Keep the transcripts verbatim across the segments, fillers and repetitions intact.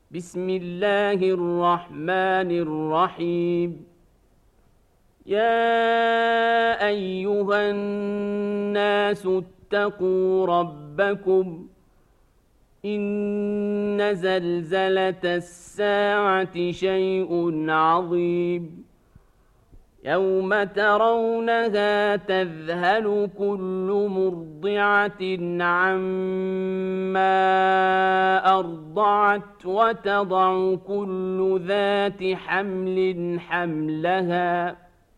بسم الله الرحمن الرحيم. يا أيها الناس اتقوا ربكم إن زلزلة الساعة شيء عظيم يوم ترونها تذهل كل مرضعة عما أرضعت وتضع كل ذات حمل حملها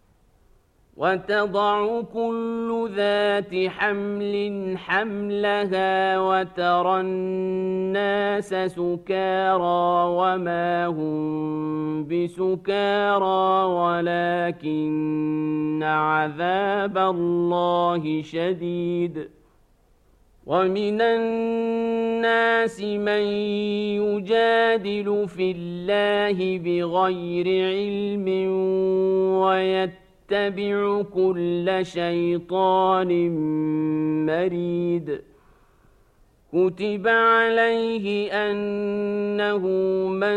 وتضع كل ذات حمل حملها وترى الناس سكارى وما هم بسكارى ولكن عذاب الله شديد. ومن الناس من يجادل في الله بغير علم ويتبع يتبع كل شيطان مريد. كتب عليه أنه من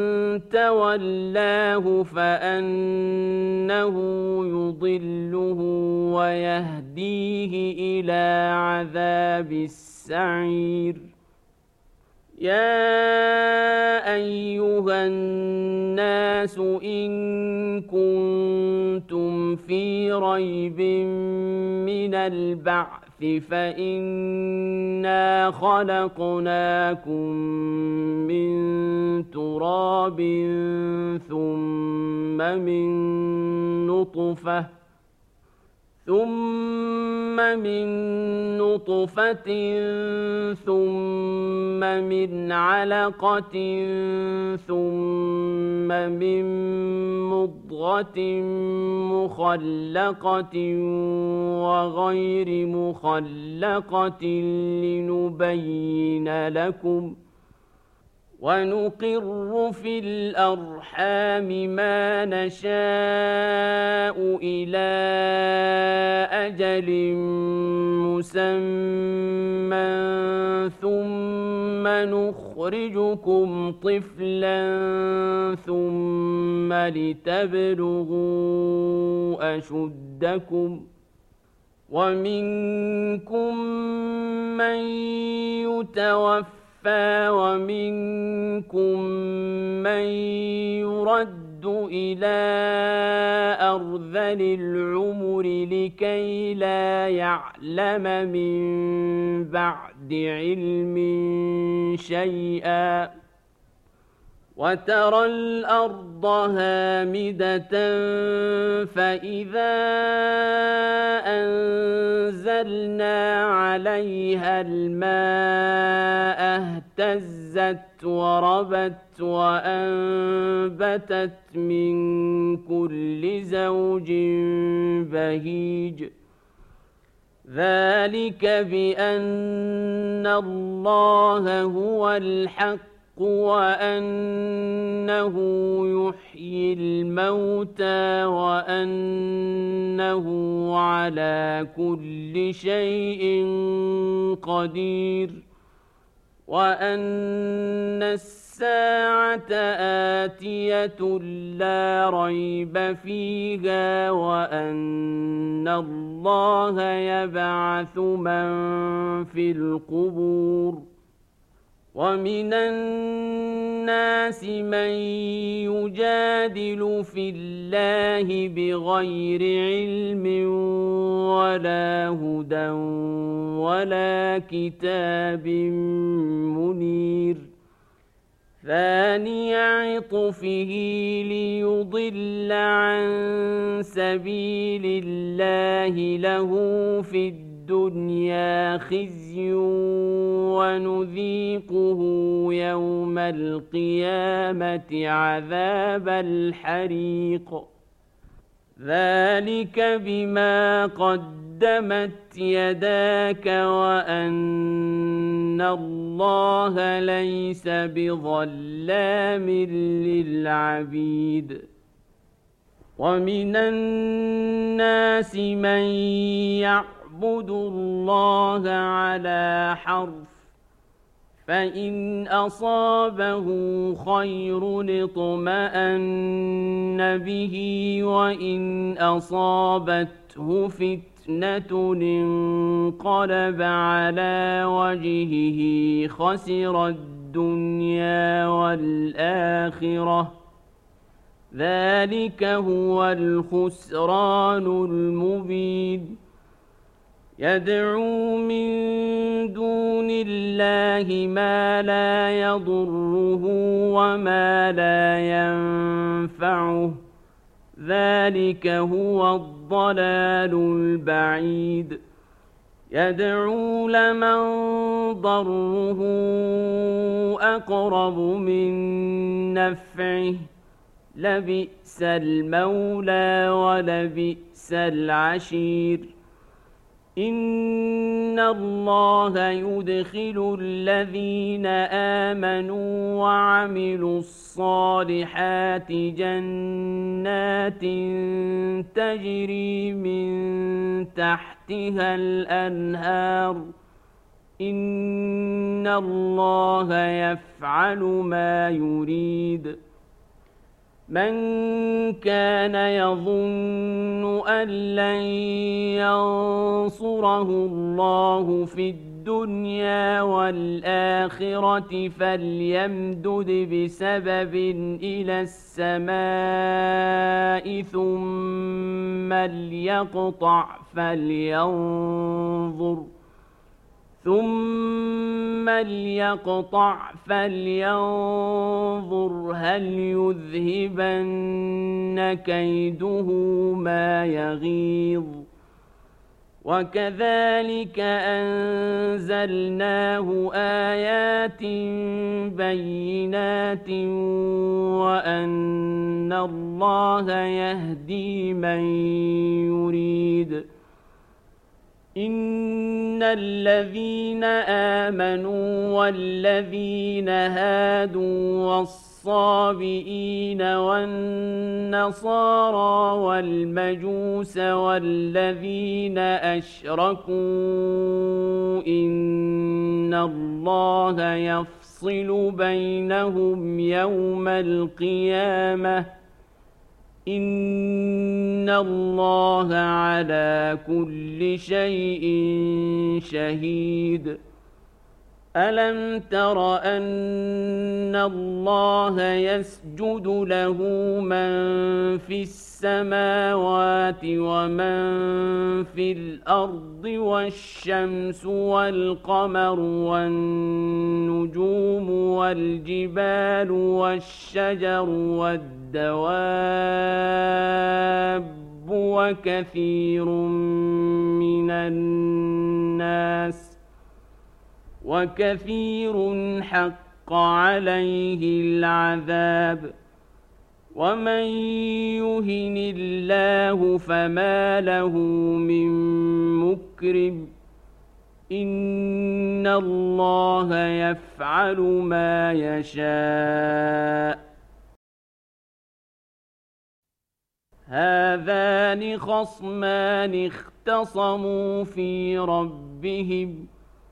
تولاه فأنه يضله ويهديه إلى عذاب السعير. يا أيها الناس إن كنتم في ريب من البعث فإنا خلقناكم من تراب ثم من نطفة ثم من نطفة ثم من علقة ثم من مضغة مخلقة وغير مخلقة لنبين لكم ونقر في الأرحام ما نشاء إلى أجل مسمى ثم نخرجكم طفلا ثم لتبلغوا أشدكم ومنكم من يتوفى ومنكم من يرد إلى أرذل العمر لكي لا يعلم من بعد علم شيئا. وترى الأرض هامدة فإذا أنزلنا عليها الماء اهتزت وربت وأنبتت من كل زوج بهيج. ذلك بأن الله هو الحق وأنه يحيي الموتى وأنه على كل شيء قدير وأن الساعة آتية لا ريب فيها وأن الله يبعث من في القبور. ومن الناس من يجادل في الله بغير علم ولا هدى ولا كتاب منير. ثاني عطفه ليضل عن سبيل الله له في الدنيا خزي ونذيقه يوم القيامة عذاب الحريق. ذلك بما قدمت يداك وأن الله ليس بظلام للعبيد. ومن الناس من يعبد الله على حرف فإن أصابه خير اطمأن به وإن أصابته فتنة انقلب على وجهه خسر الدنيا والآخرة ذلك هو الخسران المبين يدعو من دون الله ما لا يضره وما لا ينفعه ذلك هو الضلال البعيد يدعو لمن ضره أقرب من نفعه لبئس المولى ولبئس العشير إن الله يدخل الذين آمنوا وعملوا الصالحات جنات تجري من تحتها الأنهار إن الله يفعل ما يريد من كان يظن أن لن ينصره الله في الدنيا والآخرة فليمدد بسبب إلى السماء ثم ليقطع فلينظر ثم ليقطع فلينظر هل يذهبن كيده ما يغيظ وكذلك أنزلناه آيات بينات وأن الله يهدي من يريد إن الذين آمنوا والذين هادوا والصابئين والنصارى والمجوس والذين أشركوا إن الله يفصل بينهم يوم القيامة إن الله على كل شيء شهيد ألم تر أن الله يسجد له من في السماوات ومن في الأرض والشمس والقمر والنجوم والجبال والشجر والدواب وكثير من الناس وكثير حق عليه العذاب ومن يهن الله فما له من مكرم إن الله يفعل ما يشاء هذان خصمان اختصموا في ربهم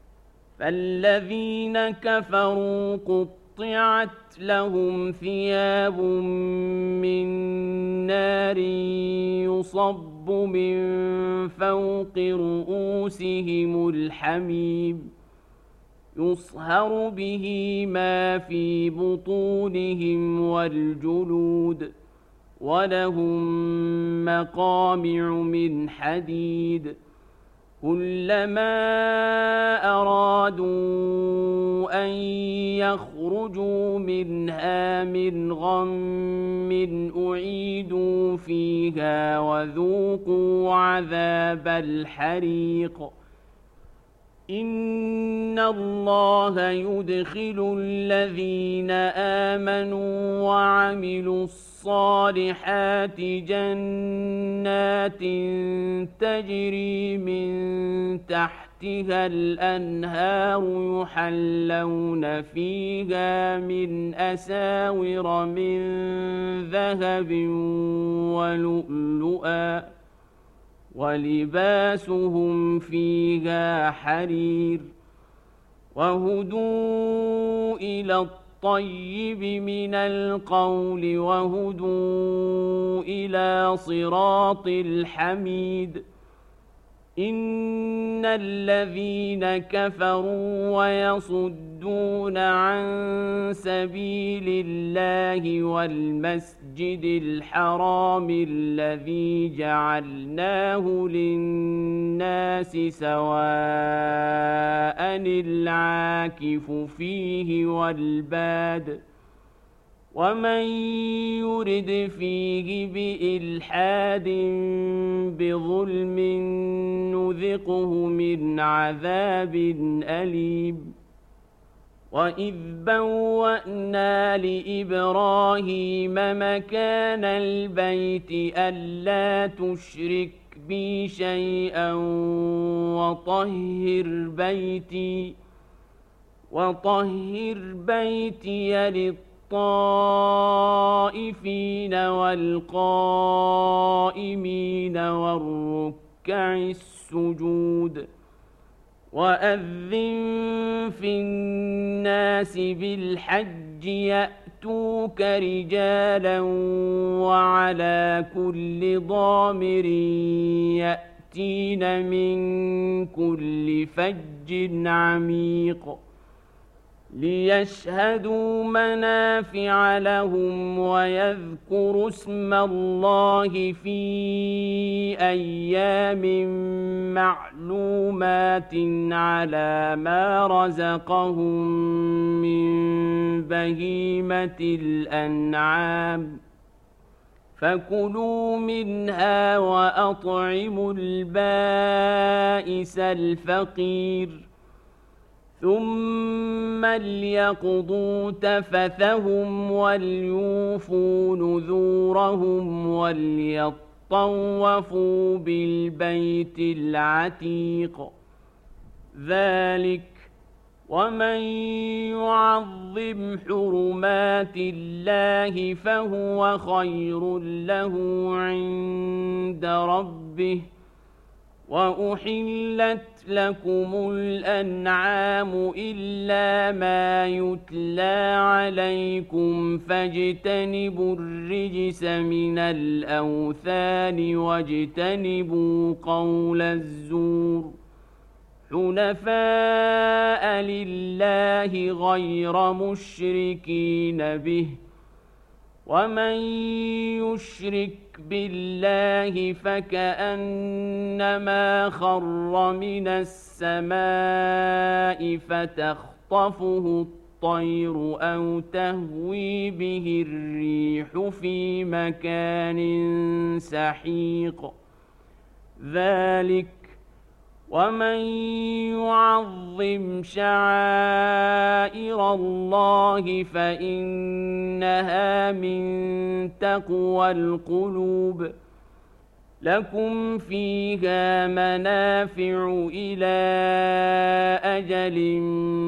فالذين كفروا قطعت لهم ثياب من نار يصب من فوق رؤوسهم الحميم يصهر به ما في بطونهم والجلود ولهم مقامع من حديد كلما أرادوا أن يخرجوا منها من غم أعيدوا فيها وذوقوا عذاب الحريق إن الله يدخل الذين آمنوا وعملوا الصالحات جنات تجري من تحتها الأنهار يحلون فيها من أساور من ذهب ولؤلؤا ولباسهم فيها حرير وهدوا إلى الطيب من القول وهدوا إلى صراط الحميد. إن الذين كفروا ويصدون عن سبيل الله والمسجد الحرام الذي جعلناه للناس سواء العاكف فيه والباد ومن يرد فيه بإلحاد بظلم نذقه من عذاب أليم. وإذ بوأنا لإبراهيم مكان البيت ألا تشرك بي شيئا وطهر بيتي وطهر بيتي للطائفين والقائمين والركع السجود. وأذن في الناس بالحج يأتوك رجالا وعلى كل ضامر يأتين من كل فج عميق ليشهدوا منافع لهم ويذكروا اسم الله في أيام معلومات على ما رزقهم من بهيمة الأنعام فكلوا منها وأطعموا البائس الفقير ثم ليقضوا تفثهم وليوفوا نذورهم وليطوفوا بالبيت العتيق. ذلك ومن يعظم حرمات الله فهو خير له عند ربه. وأحلت لكم الأنعام إلا ما يتلى عليكم فاجتنبوا الرجس من الأوثان واجتنبوا قول الزور حنفاء لله غير مشركين به. ومن يشرك بالله فكأنما خر من السماء فتخطفه الطير أو تهوي به الريح في مكان سحيق. ذلك ومن يعظم شعائر الله فإنها من تقوى القلوب. لكم فيها منافع إلى أجل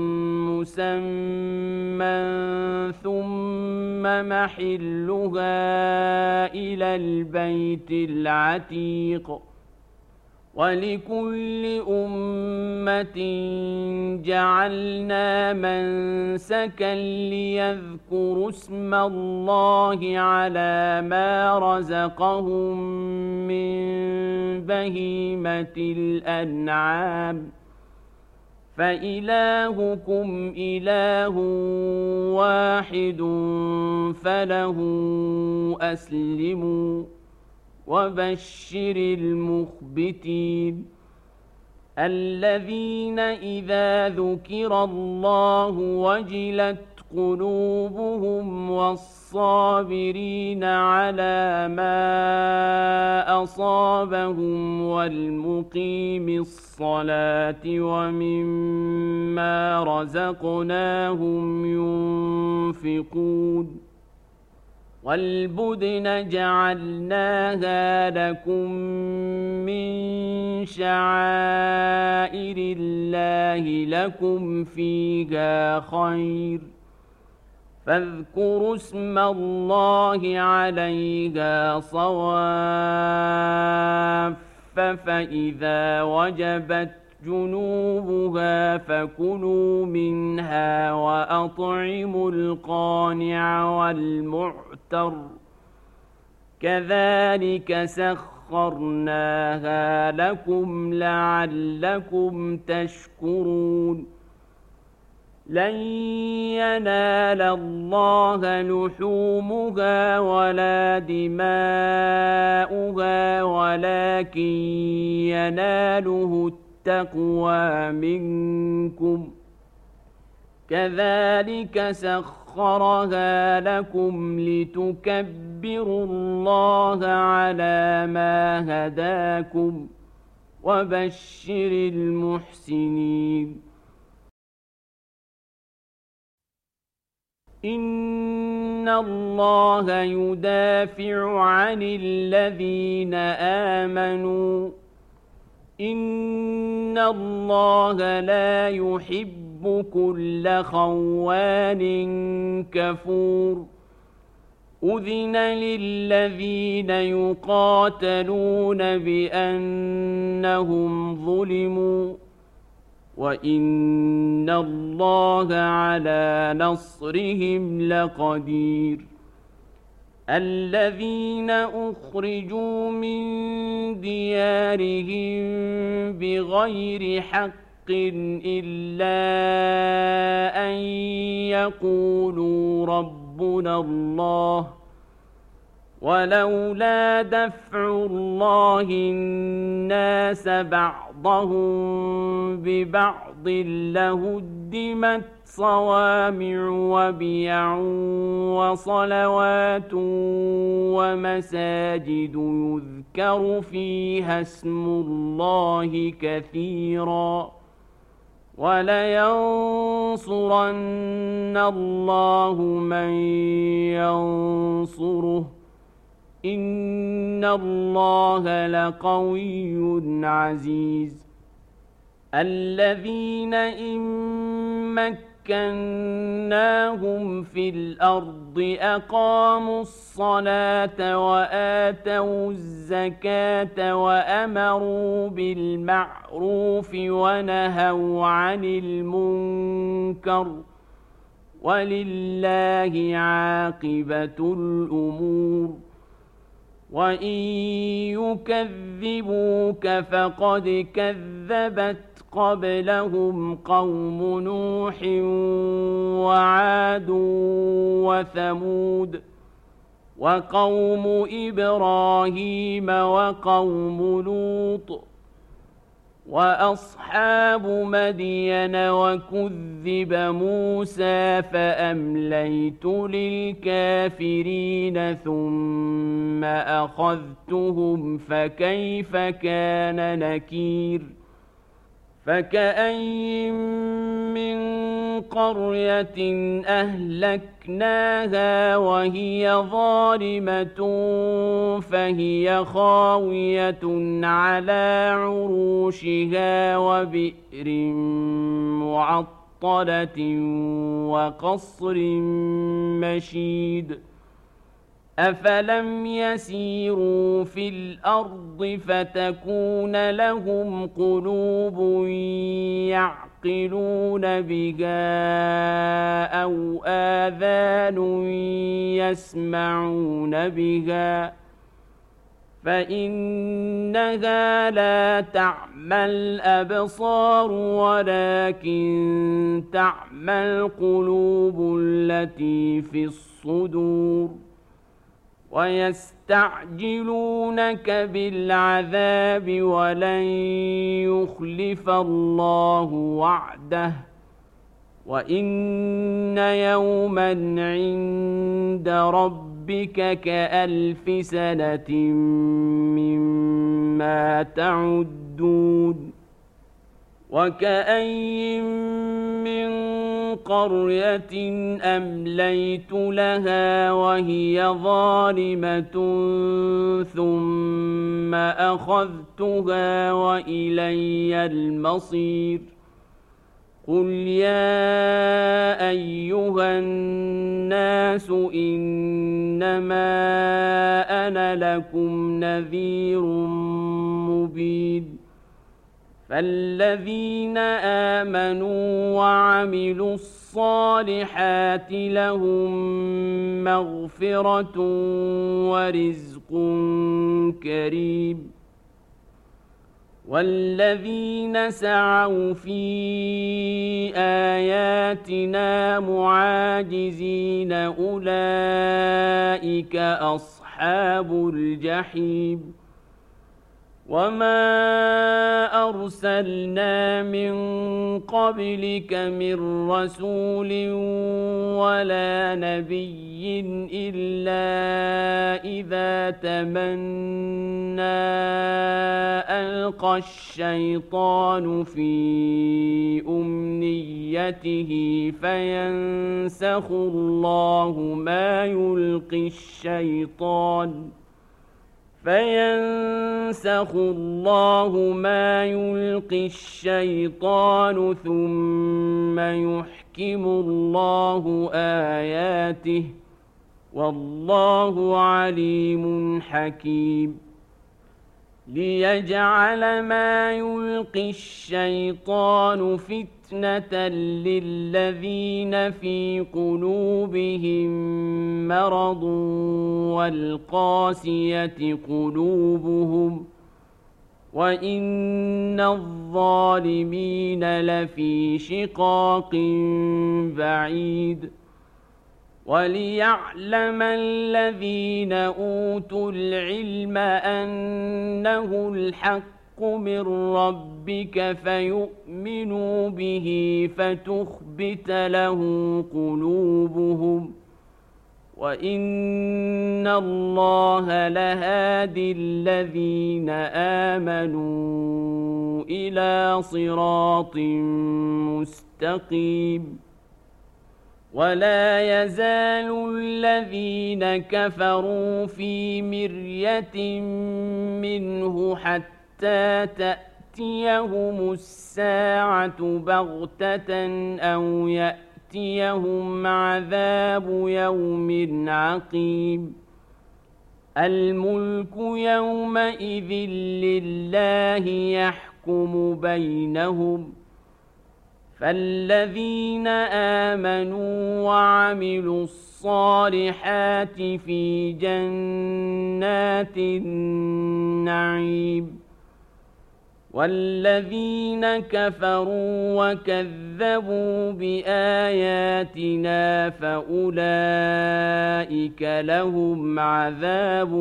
مسمى ثم محلها إلى البيت العتيق. ولكل أمة جعلنا منسكا ليذكروا اسم الله على ما رزقهم من بهيمة الأنعام فإلهكم إله واحد فله أسلموا وبشر المخبتين الذين إذا ذكر الله وجلت قلوبهم والصابرين على ما أصابهم والمقيم الصلاة ومما رزقناهم ينفقون. والبدن جعلناها لكم من شعائر الله لكم فيها خير فاذكروا اسم الله عليها صواف فإذا وجبت جنوبها فكلوا منها وأطعموا القانع والمعتر كذلك سخرناها لكم لعلكم تشكرون لن ينال الله لحومها ولا دماؤها ولكن يناله التقوى منكم كذلك سخرها لكم لتكبروا الله على ما هداكم وبشر المحسنين إن الله يدافع عن الذين آمنوا إن الله لا يحب كل خوان كفور أذن للذين يقاتلون بأنهم ظلموا وإن الله على نصرهم لقدير الذين أخرجوا من ديارهم بغير حق إلا أن يقولوا ربنا الله ولولا دفع الله الناس بعضهم ببعض لهدمت صوامع وبيع وصلوات ومساجد يذكر فيها اسم الله كثيرا ولينصرن الله من ينصره إن الله لقوي عزيز الذين إن مكناهم في الأرض أقاموا الصلاة وآتوا الزكاة وأمروا بالمعروف ونهوا عن المنكر ولله عاقبة الأمور وإن يكذبوك فقد كذبت قبلهم قوم نوح وعاد وثمود وقوم إبراهيم وقوم لوط وأصحاب مدين وكذب موسى فأمليت للكافرين ثم أخذتهم فكيف كان نكير فكأين من قرية أهلكناها وهي ظالمة فهي خاوية على عروشها وبئر معطلة وقصر مشيد أفلم يسيروا في الأرض فتكون لهم قلوب يعقلون بها أو آذان يسمعون بها فإنها لا تعمى الأبصار ولكن تعمى القلوب التي في الصدور ويستعجلونك بالعذاب ولن يخلف الله وعده وإن يوما عند ربك كألف سنة مما تعدون وكأين من قرية أمليت لها وهي ظالمة ثم أخذتها وإلي المصير قل يا أيها الناس إنما أنا لكم نذير مبين فالذين آمنوا وعملوا الصالحات لهم مغفرة ورزق كريم والذين سعوا في آياتنا معاجزين أولئك أصحاب الجحيم وما أرسلنا من قبلك من رسول ولا نبي إلا إذا تمنى ألقى الشيطان في أمنيته فينسخ الله ما يلقي الشيطان فينسخ الله ما يلقي الشيطان ثم يحكم الله آياته والله عليم حكيم ليجعل ما يلقي الشيطان فتنة للذين في قلوبهم مرض والقاسية قلوبهم وإن الظالمين لفي شقاق بعيد وليعلم الذين أوتوا العلم أنه الحق من ربك فيؤمنوا به فتخبت له قلوبهم وإن الله لهادي الذين آمنوا إلى صراط مستقيم ولا يزال الذين كفروا في مرية منه حتى تأتيهم الساعة بغتة أو يأتيهم عذاب يوم عقيم الملك يومئذ لله يحكم بينهم فالذين آمنوا وعملوا الصالحات في جنات النعيم والذين كفروا وكذبوا بآياتنا فأولئك لهم عذاب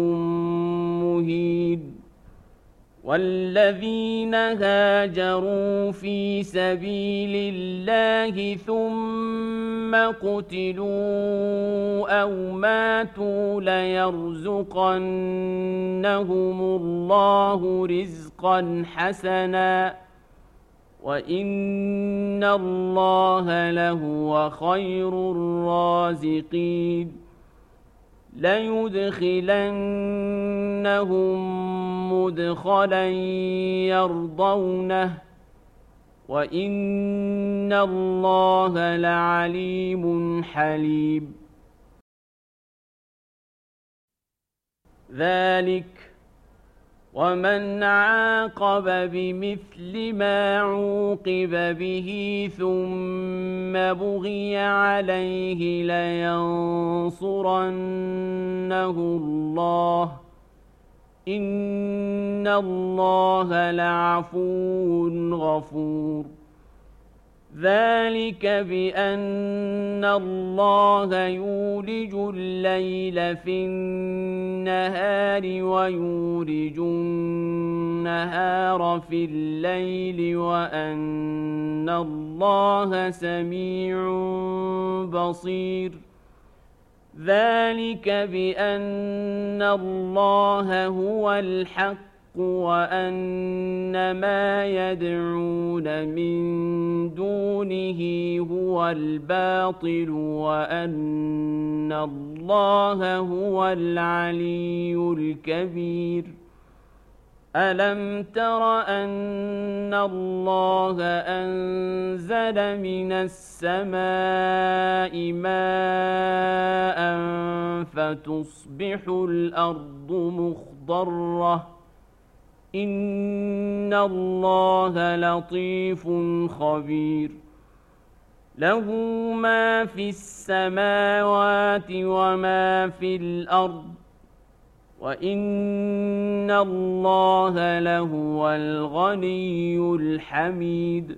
مهين والذين هاجروا في سبيل الله ثم قتلوا أو ماتوا ليرزقنهم الله رزقا حسنا وإن الله لهو خير الرازقين ليدخلنهم مدخلا يرضونه وإن الله لعليم حليم ذلك ومن عاقب بمثل ما عوقب به ثم بغي عليه لينصرنه الله إن الله لعفو غفور ذلك بأن الله يولج الليل في النهار ويولج النهار في الليل وأن الله سميع بصير ذلك بأن الله هو الحق وأن ما يدعون من دونه هو الباطل وأن الله هو العلي الكبير ألم تر أن الله أنزل من السماء ماء فتصبح الأرض مخضرة إن الله لطيف خبير له ما في السماوات وما في الأرض وإن الله لهو الغني الحميد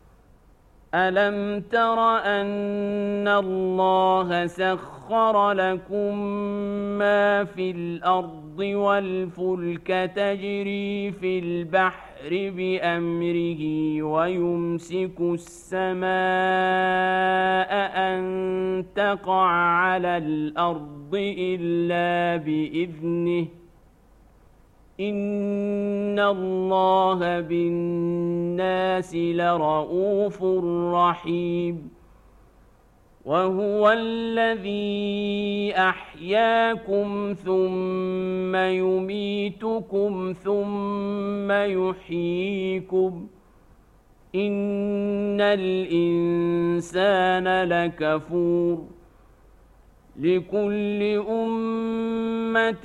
ألم تر أن الله سخر لكم ما في الأرض والفلك تجري في البحر بأمره ويمسك السماء أن تقع على الأرض إلا بإذنه إن الله بالناس لرءوف رحيم وهو الذي أحياكم ثم يميتكم ثم يحييكم إن الإنسان لكفور لكل أمة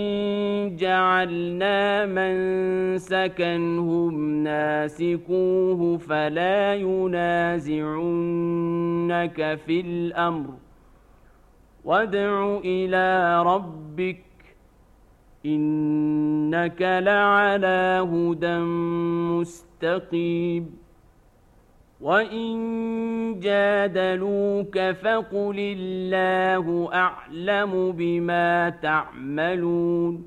جعلنا منسكا هم ناسكوه فلا ينازعنك في الأمر وادع إلى ربك إنك لعلى هدى مستقيم وإن جادلوك فقل الله أعلم بما تعملون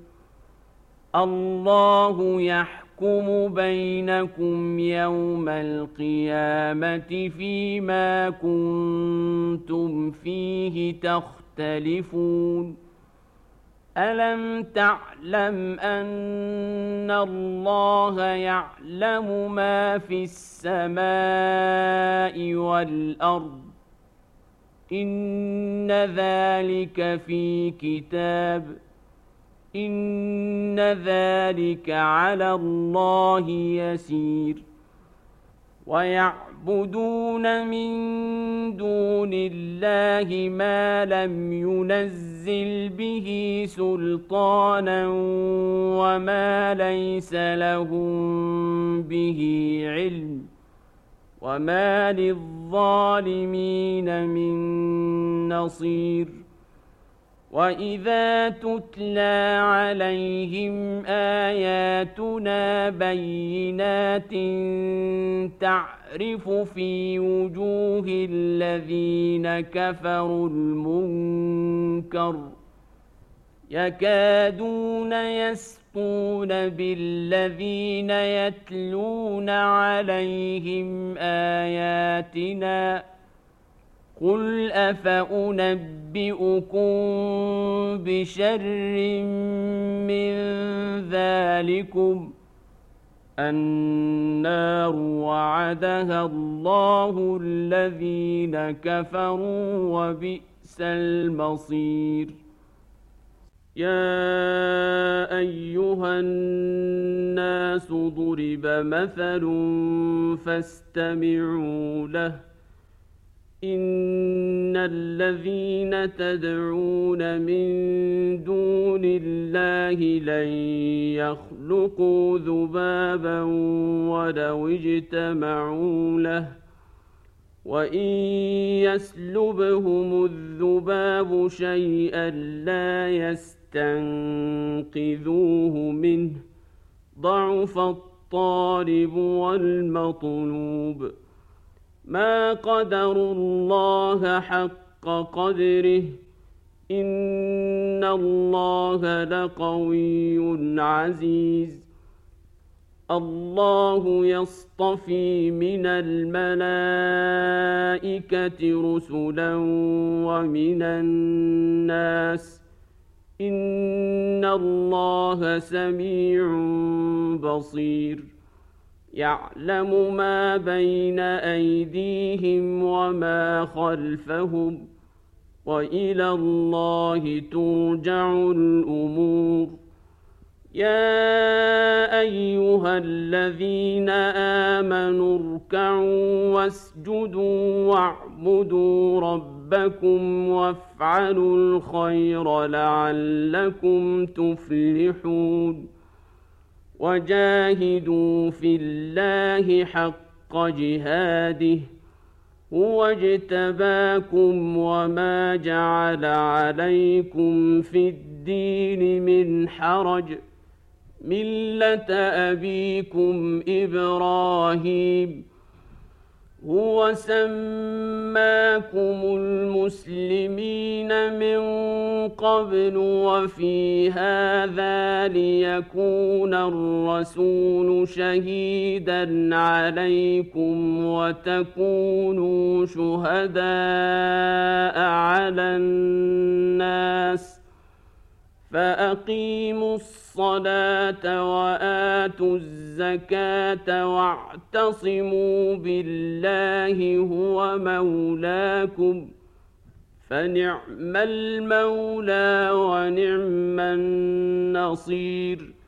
الله يحكم بينكم يوم القيامة فيما كنتم فيه تختلفون ألم تعلم أن الله يعلم ما في السماء والأرض إن ذلك في كتاب إن ذلك على الله يسير ويعبدون من دون الله ما لم ينزل به سلطانا وما ليس لهم به علم وما للظالمين من نصير وإذا تتلى عليهم آياتنا بينات تعرف في وجوه الذين كفروا المنكر يكادون يسطون بالذين يتلون عليهم آياتنا قل أفأنبئكم بشر من ذلكم النار وعدها الله الذين كفروا وبئس المصير يا أيها الناس ضرب مثل فاستمعوا له إن الذين تدعون من دون الله لن يخلقوا ذبابا ولو اجتمعوا له وإن يسلبهم الذباب شيئا لا يستنقذوه منه ضعف الطالب والمطلوب ما قدروا الله حق قدره إن الله لقوي عزيز الله يصطفي من الملائكة رسلا ومن الناس إن الله سميع بصير يعلم ما بين أيديهم وما خلفهم وإلى الله ترجع الأمور يا أيها الذين آمنوا اركعوا واسجدوا واعبدوا ربكم وافعلوا الخير لعلكم تفلحون وجاهدوا في الله حق جهاده هو اجتباكم وما جعل عليكم في الدين من حرج ملة أبيكم إبراهيم هو سماكم المسلمين من قبل وفي هذا ليكون الرسول شهيدا عليكم وتكونوا شهداء على الناس فأقيموا الصلاة وآتوا الزكاة واعتصموا بالله هو مولاكم فنعم المولى ونعم النصير